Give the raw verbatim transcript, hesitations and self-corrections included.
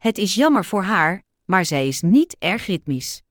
Het is jammer voor haar, maar zij is niet erg ritmisch.